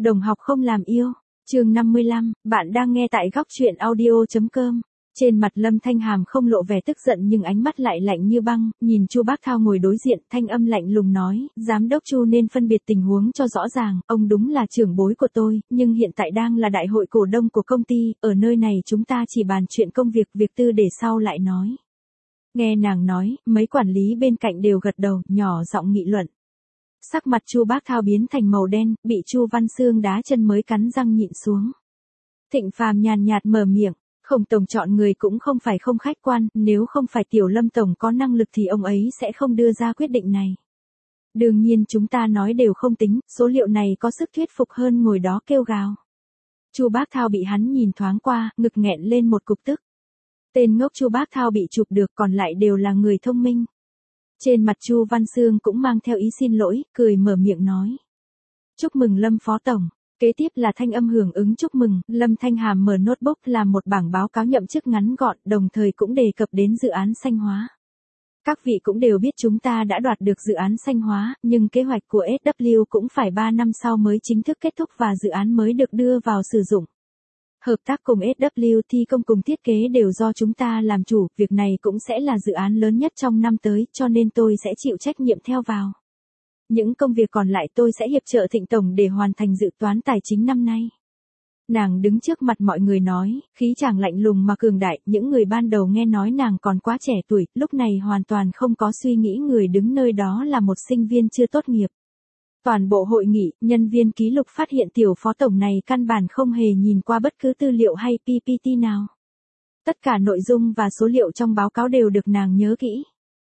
Đồng học không làm yêu. Chương 55, bạn đang nghe tại góc truyện audio.com. Trên mặt Lâm Thanh Hàm không lộ vẻ tức giận nhưng ánh mắt lại lạnh như băng, nhìn Chu Bác Thao ngồi đối diện, thanh âm lạnh lùng nói, giám đốc Chu nên phân biệt tình huống cho rõ ràng, ông đúng là trưởng bối của tôi, nhưng hiện tại đang là đại hội cổ đông của công ty, ở nơi này chúng ta chỉ bàn chuyện công việc, việc tư để sau lại nói. Nghe nàng nói, mấy quản lý bên cạnh đều gật đầu, nhỏ giọng nghị luận. Sắc mặt Chu Bác Thao biến thành màu đen, bị Chu Văn Xương đá chân mới cắn răng nhịn xuống. Thịnh Phàm nhàn nhạt mở miệng, Khổng tổng chọn người cũng không phải không khách quan, nếu không phải Tiểu Lâm tổng có năng lực thì ông ấy sẽ không đưa ra quyết định này. Đương nhiên chúng ta nói đều không tính, số liệu này có sức thuyết phục hơn ngồi đó kêu gào. Chu Bác Thao bị hắn nhìn thoáng qua, ngực nghẹn lên một cục tức. Tên ngốc Chu Bác Thao bị chụp được, còn lại đều là người thông minh. Trên mặt Chu Văn Xương cũng mang theo ý xin lỗi, cười mở miệng nói. Chúc mừng Lâm phó tổng. Kế tiếp là thanh âm hưởng ứng chúc mừng, Lâm Thanh Hàm mở notebook làm một bảng báo cáo nhậm chức ngắn gọn, đồng thời cũng đề cập đến dự án xanh hóa. Các vị cũng đều biết chúng ta đã đoạt được dự án xanh hóa, nhưng kế hoạch của SW cũng phải 3 năm sau mới chính thức kết thúc và dự án mới được đưa vào sử dụng. Hợp tác cùng SW thi công cùng thiết kế đều do chúng ta làm chủ, việc này cũng sẽ là dự án lớn nhất trong năm tới, cho nên tôi sẽ chịu trách nhiệm theo vào. Những công việc còn lại tôi sẽ hiệp trợ Thịnh tổng để hoàn thành dự toán tài chính năm nay. Nàng đứng trước mặt mọi người nói, khí chàng lạnh lùng mà cường đại, những người ban đầu nghe nói nàng còn quá trẻ tuổi, lúc này hoàn toàn không có suy nghĩ người đứng nơi đó là một sinh viên chưa tốt nghiệp. Toàn bộ hội nghị, nhân viên ký lục phát hiện tiểu phó tổng này căn bản không hề nhìn qua bất cứ tư liệu hay PPT nào. Tất cả nội dung và số liệu trong báo cáo đều được nàng nhớ kỹ.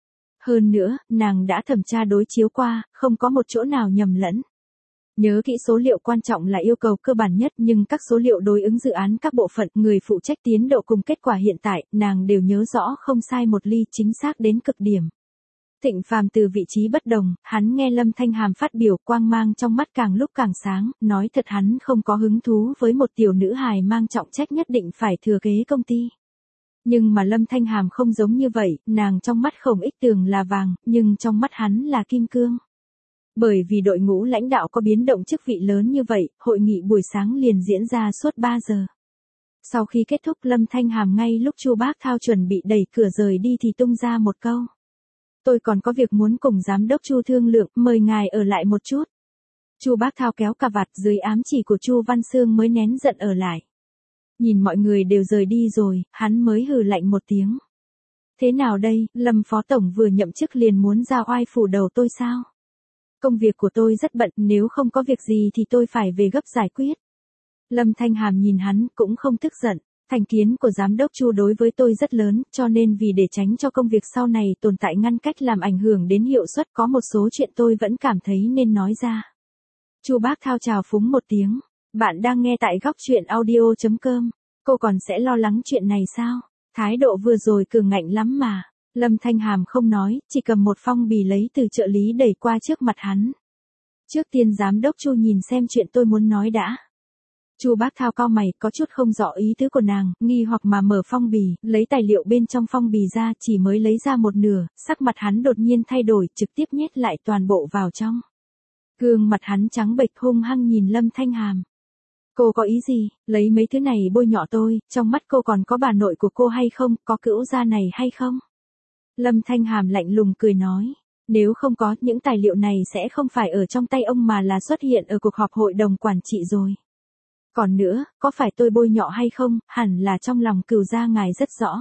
Hơn nữa, nàng đã thẩm tra đối chiếu qua, không có một chỗ nào nhầm lẫn. Nhớ kỹ số liệu quan trọng là yêu cầu cơ bản nhất, nhưng các số liệu đối ứng dự án các bộ phận, người phụ trách tiến độ cùng kết quả hiện tại, nàng đều nhớ rõ không sai một ly, chính xác đến cực điểm. Thịnh Phàm từ vị trí bất đồng, hắn nghe Lâm Thanh Hàm phát biểu, quang mang trong mắt càng lúc càng sáng, nói thật hắn không có hứng thú với một tiểu nữ hài mang trọng trách nhất định phải thừa kế công ty. Nhưng mà Lâm Thanh Hàm không giống như vậy, nàng trong mắt Khổng Ích Tường là vàng, nhưng trong mắt hắn là kim cương. Bởi vì đội ngũ lãnh đạo có biến động chức vị lớn như vậy, hội nghị buổi sáng liền diễn ra suốt 3 giờ. Sau khi kết thúc Lâm Thanh Hàm ngay lúc Chu Bác Thao chuẩn bị đẩy cửa rời đi thì tung ra một câu. Tôi còn có việc muốn cùng giám đốc Chu thương lượng, mời ngài ở lại một chút. Chu Bác Thao kéo cà vạt, dưới ám chỉ của Chu Văn Xương mới nén giận ở lại. Nhìn mọi người đều rời đi rồi, hắn mới hừ lạnh một tiếng. Thế nào đây, Lâm phó tổng vừa nhậm chức liền muốn ra oai phủ đầu tôi sao? Công việc của tôi rất bận, nếu không có việc gì thì tôi phải về gấp giải quyết. Lâm Thanh Hàm nhìn hắn, cũng không tức giận. Thành kiến của giám đốc Chu đối với tôi rất lớn, cho nên vì để tránh cho công việc sau này tồn tại ngăn cách làm ảnh hưởng đến hiệu suất, có một số chuyện tôi vẫn cảm thấy nên nói ra. Chu Bác Thao chào phúng một tiếng. Bạn đang nghe tại góc truyện audio.com. Cô còn sẽ lo lắng chuyện này sao? Thái độ vừa rồi cường ngạnh lắm mà. Lâm Thanh Hàm không nói, chỉ cầm một phong bì lấy từ trợ lý đẩy qua trước mặt hắn. Trước tiên giám đốc Chu nhìn xem chuyện tôi muốn nói đã. Chu Bác Thao cau mày, có chút không rõ ý tứ của nàng, nghi hoặc mà mở phong bì, lấy tài liệu bên trong phong bì ra, chỉ mới lấy ra một nửa, sắc mặt hắn đột nhiên thay đổi, trực tiếp nhét lại toàn bộ vào trong. Gương mặt hắn trắng bệch hung hăng nhìn Lâm Thanh Hàm. Cô có ý gì, lấy mấy thứ này bôi nhọ tôi, trong mắt cô còn có bà nội của cô hay không, có cữu gia này hay không? Lâm Thanh Hàm lạnh lùng cười nói, nếu không có, những tài liệu này sẽ không phải ở trong tay ông mà là xuất hiện ở cuộc họp hội đồng quản trị rồi. Còn nữa, có phải tôi bôi nhọ hay không, hẳn là trong lòng cửu gia ngài rất rõ.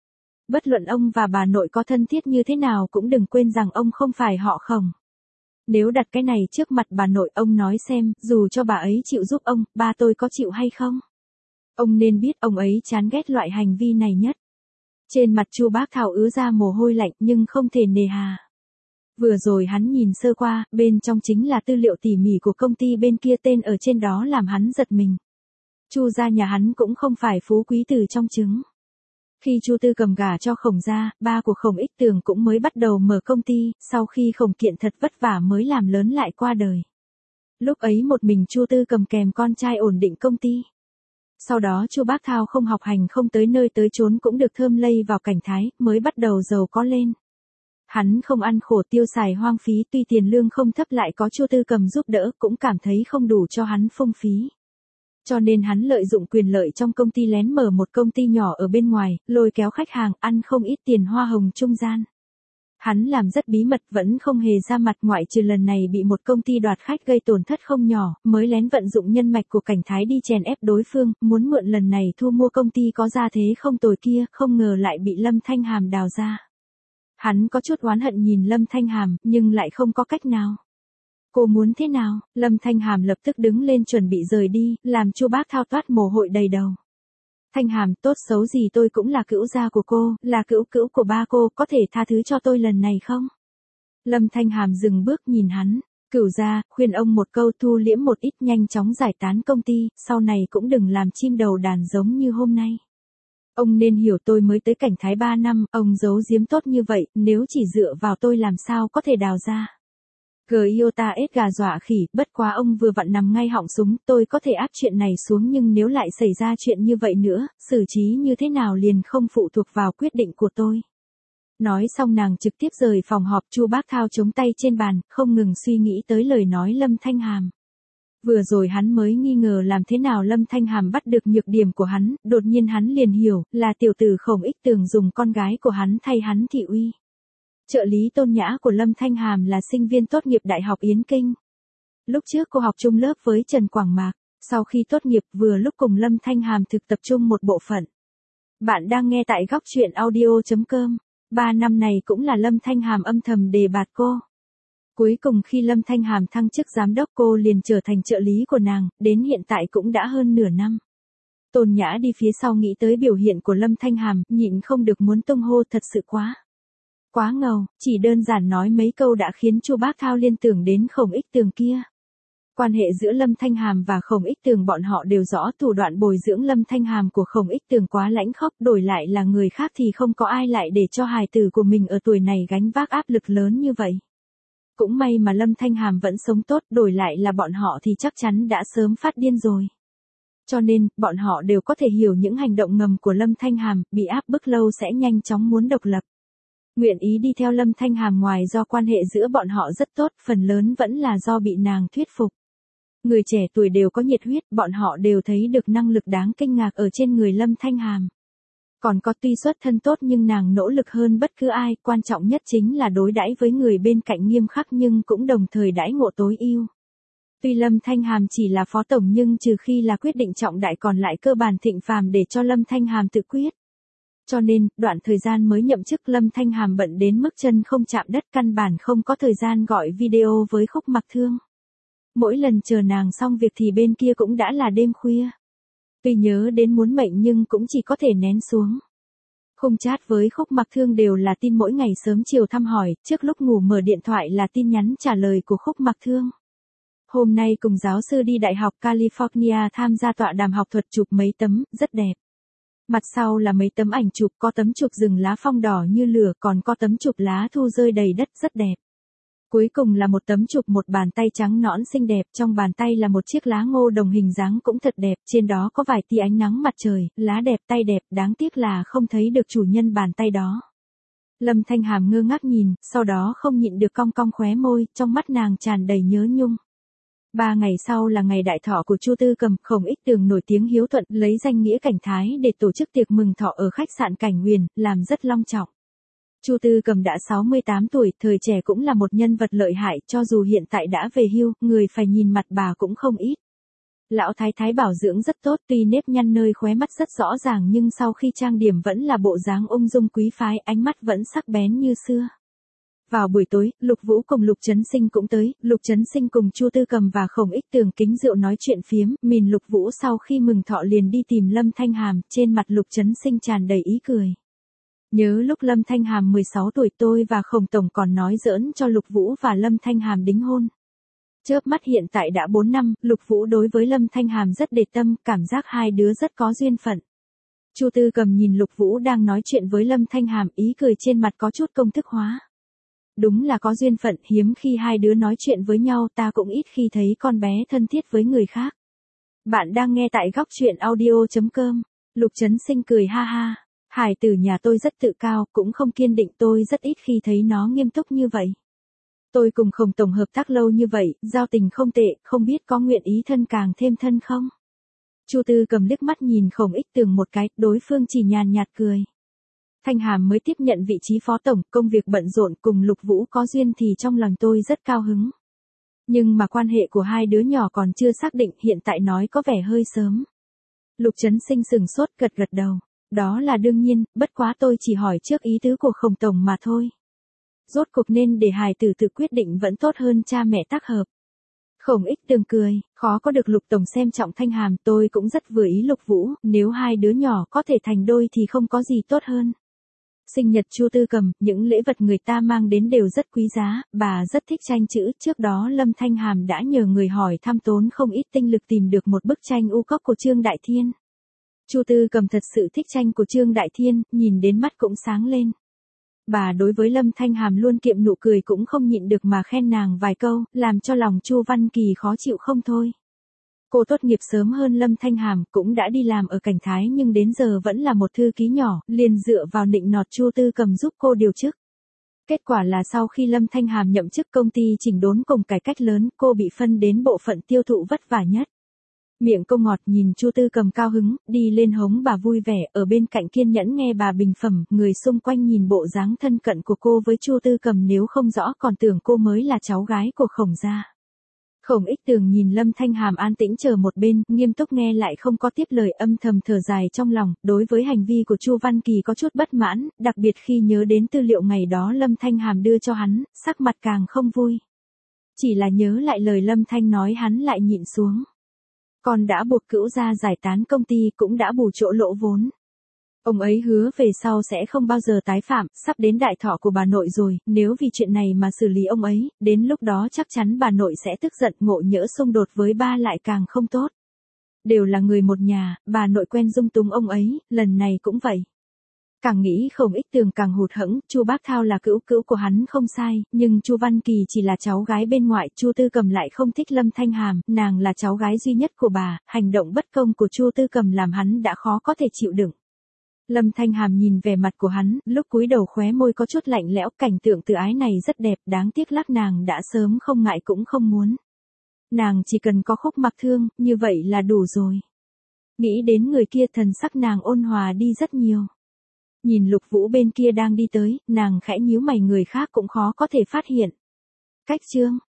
Bất luận ông và bà nội có thân thiết như thế nào cũng đừng quên rằng ông không phải họ Khổng. Nếu đặt cái này trước mặt bà nội, ông nói xem, dù cho bà ấy chịu giúp ông, ba tôi có chịu hay không? Ông nên biết ông ấy chán ghét loại hành vi này nhất. Trên mặt Chu Bác Thao ứa ra mồ hôi lạnh nhưng không thể nề hà. Vừa rồi hắn nhìn sơ qua, bên trong chính là tư liệu tỉ mỉ của công ty bên kia, tên ở trên đó làm hắn giật mình. Chu gia nhà hắn cũng không phải phú quý từ trong trứng. Khi Chu Tư cầm gả cho Khổng gia, ba của Khổng Ích Tường cũng mới bắt đầu mở công ty, sau khi Khổng Kiện thật vất vả mới làm lớn lại qua đời. Lúc ấy một mình Chu Tư cầm kèm con trai ổn định công ty. Sau đó Chu Bác Thao không học hành không tới nơi tới chốn cũng được thơm lây vào cảnh thái, mới bắt đầu giàu có lên. Hắn không ăn khổ tiêu xài hoang phí, tuy tiền lương không thấp lại có Chu Tư Cầm giúp đỡ cũng cảm thấy không đủ cho hắn phung phí. Cho nên hắn lợi dụng quyền lợi trong công ty lén mở một công ty nhỏ ở bên ngoài, lôi kéo khách hàng ăn không ít tiền hoa hồng trung gian. Hắn làm rất bí mật vẫn không hề ra mặt, ngoại trừ lần này bị một công ty đoạt khách gây tổn thất không nhỏ, mới lén vận dụng nhân mạch của Cảnh Thái đi chèn ép đối phương, muốn mượn lần này thu mua công ty có gia thế không tồi kia, không ngờ lại bị Lâm Thanh Hàm đào ra. Hắn có chút oán hận nhìn Lâm Thanh Hàm, nhưng lại không có cách nào. Cô muốn thế nào? Lâm Thanh Hàm lập tức đứng lên chuẩn bị rời đi, làm Chu Bác Thao toát mồ hôi đầy đầu. Thanh Hàm, tốt xấu gì tôi cũng là cữu gia của cô, là cữu cữu của ba cô, có thể tha thứ cho tôi lần này không? Lâm Thanh Hàm dừng bước nhìn hắn, cửu gia, khuyên ông một câu thu liễm một ít, nhanh chóng giải tán công ty, sau này cũng đừng làm chim đầu đàn giống như hôm nay. Ông nên hiểu tôi mới tới Cảnh Thái 3 năm, ông giấu giếm tốt như vậy, nếu chỉ dựa vào tôi làm sao có thể đào ra. Giota ết gà dọa khỉ, bất quá ông vừa vặn nằm ngay họng súng, tôi có thể áp chuyện này xuống nhưng nếu lại xảy ra chuyện như vậy nữa, xử trí như thế nào liền không phụ thuộc vào quyết định của tôi. Nói xong nàng trực tiếp rời phòng họp. Chu Bác Thao chống tay trên bàn, không ngừng suy nghĩ tới lời nói Lâm Thanh Hàm. Vừa rồi hắn mới nghi ngờ làm thế nào Lâm Thanh Hàm bắt được nhược điểm của hắn, đột nhiên hắn liền hiểu, là tiểu tử Khổng Ích Tường dùng con gái của hắn thay hắn thị uy. Trợ lý Tôn Nhã của Lâm Thanh Hàm là sinh viên tốt nghiệp Đại học Yến Kinh. Lúc trước cô học chung lớp với Trần Quảng Mạc, sau khi tốt nghiệp vừa lúc cùng Lâm Thanh Hàm thực tập chung một bộ phận. Bạn đang nghe tại góc truyện audio.com. 3 năm này cũng là Lâm Thanh Hàm âm thầm đề bạt cô. Cuối cùng khi Lâm Thanh Hàm thăng chức giám đốc cô liền trở thành trợ lý của nàng, đến hiện tại cũng đã hơn nửa năm. Tôn Nhã đi phía sau nghĩ tới biểu hiện của Lâm Thanh Hàm, nhịn không được muốn tung hô thật sự quá ngầu, chỉ đơn giản nói mấy câu đã khiến Chu Bác Thao liên tưởng đến Khổng Ích Tường kia. Quan hệ giữa Lâm Thanh Hàm và Khổng Ích Tường bọn họ đều rõ, thủ đoạn bồi dưỡng Lâm Thanh Hàm của Khổng Ích Tường quá lãnh khốc, đổi lại là người khác thì không có ai lại để cho hài tử của mình ở tuổi này gánh vác áp lực lớn như vậy. Cũng may mà Lâm Thanh Hàm vẫn sống tốt, đổi lại là bọn họ thì chắc chắn đã sớm phát điên rồi. Cho nên, bọn họ đều có thể hiểu những hành động ngầm của Lâm Thanh Hàm, bị áp bức lâu sẽ nhanh chóng muốn độc lập. Nguyện ý đi theo Lâm Thanh Hàm ngoài do quan hệ giữa bọn họ rất tốt, phần lớn vẫn là do bị nàng thuyết phục. Người trẻ tuổi đều có nhiệt huyết, bọn họ đều thấy được năng lực đáng kinh ngạc ở trên người Lâm Thanh Hàm. Còn có tuy xuất thân tốt nhưng nàng nỗ lực hơn bất cứ ai, quan trọng nhất chính là đối đãi với người bên cạnh nghiêm khắc nhưng cũng đồng thời đãi ngộ tối ưu. Tuy Lâm Thanh Hàm chỉ là phó tổng nhưng trừ khi là quyết định trọng đại còn lại cơ bản thịnh phàm để cho Lâm Thanh Hàm tự quyết. Cho nên, đoạn thời gian mới nhậm chức Lâm Thanh Hàm bận đến mức chân không chạm đất, căn bản không có thời gian gọi video với Khúc Mặc Thương. Mỗi lần chờ nàng xong việc thì bên kia cũng đã là đêm khuya. Tuy nhớ đến muốn mệnh nhưng cũng chỉ có thể nén xuống. Khung chat với Khúc Mặc Thương đều là tin mỗi ngày sớm chiều thăm hỏi, trước lúc ngủ mở điện thoại là tin nhắn trả lời của Khúc Mặc Thương. Hôm nay cùng giáo sư đi Đại học California tham gia tọa đàm học thuật, chụp mấy tấm, rất đẹp. Mặt sau là mấy tấm ảnh chụp, có tấm chụp rừng lá phong đỏ như lửa, còn có tấm chụp lá thu rơi đầy đất rất đẹp. Cuối cùng là một tấm chụp một bàn tay trắng nõn xinh đẹp, trong bàn tay là một chiếc lá ngô đồng hình dáng cũng thật đẹp, trên đó có vài tia ánh nắng mặt trời, lá đẹp tay đẹp, đáng tiếc là không thấy được chủ nhân bàn tay đó. Lâm Thanh Hàm ngơ ngác nhìn, sau đó không nhịn được cong cong khóe môi, trong mắt nàng tràn đầy nhớ nhung. 3 ngày sau là ngày đại thọ của Chu Tư Cầm, Khổng Ích Tường nổi tiếng hiếu thuận lấy danh nghĩa Cảnh Thái để tổ chức tiệc mừng thọ ở khách sạn Cảnh Huyền, làm rất long trọng. Chu Tư Cầm đã 68 tuổi, thời trẻ cũng là một nhân vật lợi hại, cho dù hiện tại đã về hưu, người phải nhìn mặt bà cũng không ít. Lão thái thái bảo dưỡng rất tốt, tuy nếp nhăn nơi khóe mắt rất rõ ràng nhưng sau khi trang điểm vẫn là bộ dáng ung dung quý phái, ánh mắt vẫn sắc bén như xưa. Vào buổi tối, Lục Vũ cùng Lục Chấn Sinh cũng tới, Lục Chấn Sinh cùng Chu Tư Cầm và Khổng Ích Tường kính rượu nói chuyện phiếm, mìn Lục Vũ sau khi mừng thọ liền đi tìm Lâm Thanh Hàm, trên mặt Lục Chấn Sinh tràn đầy ý cười. Nhớ lúc Lâm Thanh Hàm 16 tuổi tôi và Khổng Tổng còn nói giỡn cho Lục Vũ và Lâm Thanh Hàm đính hôn. Chớp mắt hiện tại đã 4 năm, Lục Vũ đối với Lâm Thanh Hàm rất để tâm, cảm giác hai đứa rất có duyên phận. Chu Tư Cầm nhìn Lục Vũ đang nói chuyện với Lâm Thanh Hàm, ý cười trên mặt có chút công thức hóa. Đúng là có duyên phận, hiếm khi hai đứa nói chuyện với nhau, ta cũng ít khi thấy con bé thân thiết với người khác. Bạn đang nghe tại góc truyện audio.com. Lục Chấn Sinh cười ha ha. Hải tử nhà tôi rất tự cao, cũng không kiên định, tôi rất ít khi thấy nó nghiêm túc như vậy. Tôi cùng Khổng tổng hợp tác lâu như vậy, giao tình không tệ, không biết có nguyện ý thân càng thêm thân không? Chu Tư Cầm liếc mắt nhìn Khổng Ích Tường một cái, đối phương chỉ nhàn nhạt cười. Thanh Hàm mới tiếp nhận vị trí phó tổng, công việc bận rộn, cùng Lục Vũ có duyên thì trong lòng tôi rất cao hứng. Nhưng mà quan hệ của hai đứa nhỏ còn chưa xác định, hiện tại nói có vẻ hơi sớm. Lục Chấn Sinh sừng sốt, gật gật đầu. Đó là đương nhiên, bất quá tôi chỉ hỏi trước ý tứ của Khổng tổng mà thôi. Rốt cuộc nên để hài tử tự quyết định vẫn tốt hơn cha mẹ tác hợp. Khổng Ích Tường cười, khó có được Lục tổng xem trọng Thanh Hàm, tôi cũng rất vừa ý Lục Vũ, nếu hai đứa nhỏ có thể thành đôi thì không có gì tốt hơn. Sinh nhật Chu Tư Cầm, những lễ vật người ta mang đến đều rất quý giá, bà rất thích tranh chữ, trước đó Lâm Thanh Hàm đã nhờ người hỏi thăm, tốn không ít tinh lực tìm được một bức tranh U Cốc của Trương Đại Thiên. Chu Tư Cầm thật sự thích tranh của Trương Đại Thiên, nhìn đến mắt cũng sáng lên. Bà đối với Lâm Thanh Hàm luôn kiệm nụ cười, cũng không nhịn được mà khen nàng vài câu, làm cho lòng Chu Văn Kỳ khó chịu không thôi. Cô tốt nghiệp sớm hơn Lâm Thanh Hàm, cũng đã đi làm ở Cảnh Thái nhưng đến giờ vẫn là một thư ký nhỏ, liền dựa vào nịnh nọt Chu Tư Cầm giúp cô điều chức. Kết quả là sau khi Lâm Thanh Hàm nhậm chức công ty chỉnh đốn cùng cải cách lớn, cô bị phân đến bộ phận tiêu thụ vất vả nhất. Miệng cô ngọt, nhìn Chu Tư Cầm cao hứng, đi lên hống bà vui vẻ, ở bên cạnh kiên nhẫn nghe bà bình phẩm, người xung quanh nhìn bộ dáng thân cận của cô với Chu Tư Cầm nếu không rõ còn tưởng cô mới là cháu gái của Khổng gia. Khổng Ích Tường nhìn Lâm Thanh Hàm an tĩnh chờ một bên, nghiêm túc nghe lại không có tiếp lời, âm thầm thở dài trong lòng, đối với hành vi của Chu Văn Kỳ có chút bất mãn, đặc biệt khi nhớ đến tư liệu ngày đó Lâm Thanh Hàm đưa cho hắn, sắc mặt càng không vui. Chỉ là nhớ lại lời Lâm Thanh nói hắn lại nhịn xuống. Con đã buộc Cữu gia giải tán công ty, cũng đã bù chỗ lỗ vốn. Ông ấy hứa về sau sẽ không bao giờ tái phạm, sắp đến đại thọ của bà nội rồi, nếu vì chuyện này mà xử lý ông ấy, đến lúc đó chắc chắn bà nội sẽ tức giận, ngộ nhỡ xung đột với ba lại càng không tốt. Đều là người một nhà, bà nội quen dung túng ông ấy, lần này cũng vậy. Càng nghĩ Khổng Ích Tường càng hụt hẫng, Chu Bác Thao là cữu cữu của hắn không sai, nhưng Chu Văn Kỳ chỉ là cháu gái bên ngoại, Chu Tư Cầm lại không thích Lâm Thanh Hàm, nàng là cháu gái duy nhất của bà, hành động bất công của Chu Tư Cầm làm hắn đã khó có thể chịu đựng. Lâm Thanh Hàm nhìn vẻ mặt của hắn, lúc cúi đầu khóe môi có chút lạnh lẽo, cảnh tượng tự ái này rất đẹp, đáng tiếc lắc nàng đã sớm không ngại cũng không muốn. Nàng chỉ cần có Khúc Mặc Thương, như vậy là đủ rồi. Nghĩ đến người kia, thần sắc nàng ôn hòa đi rất nhiều. Nhìn Lục Vũ bên kia đang đi tới, nàng khẽ nhíu mày, người khác cũng khó có thể phát hiện. Cách chương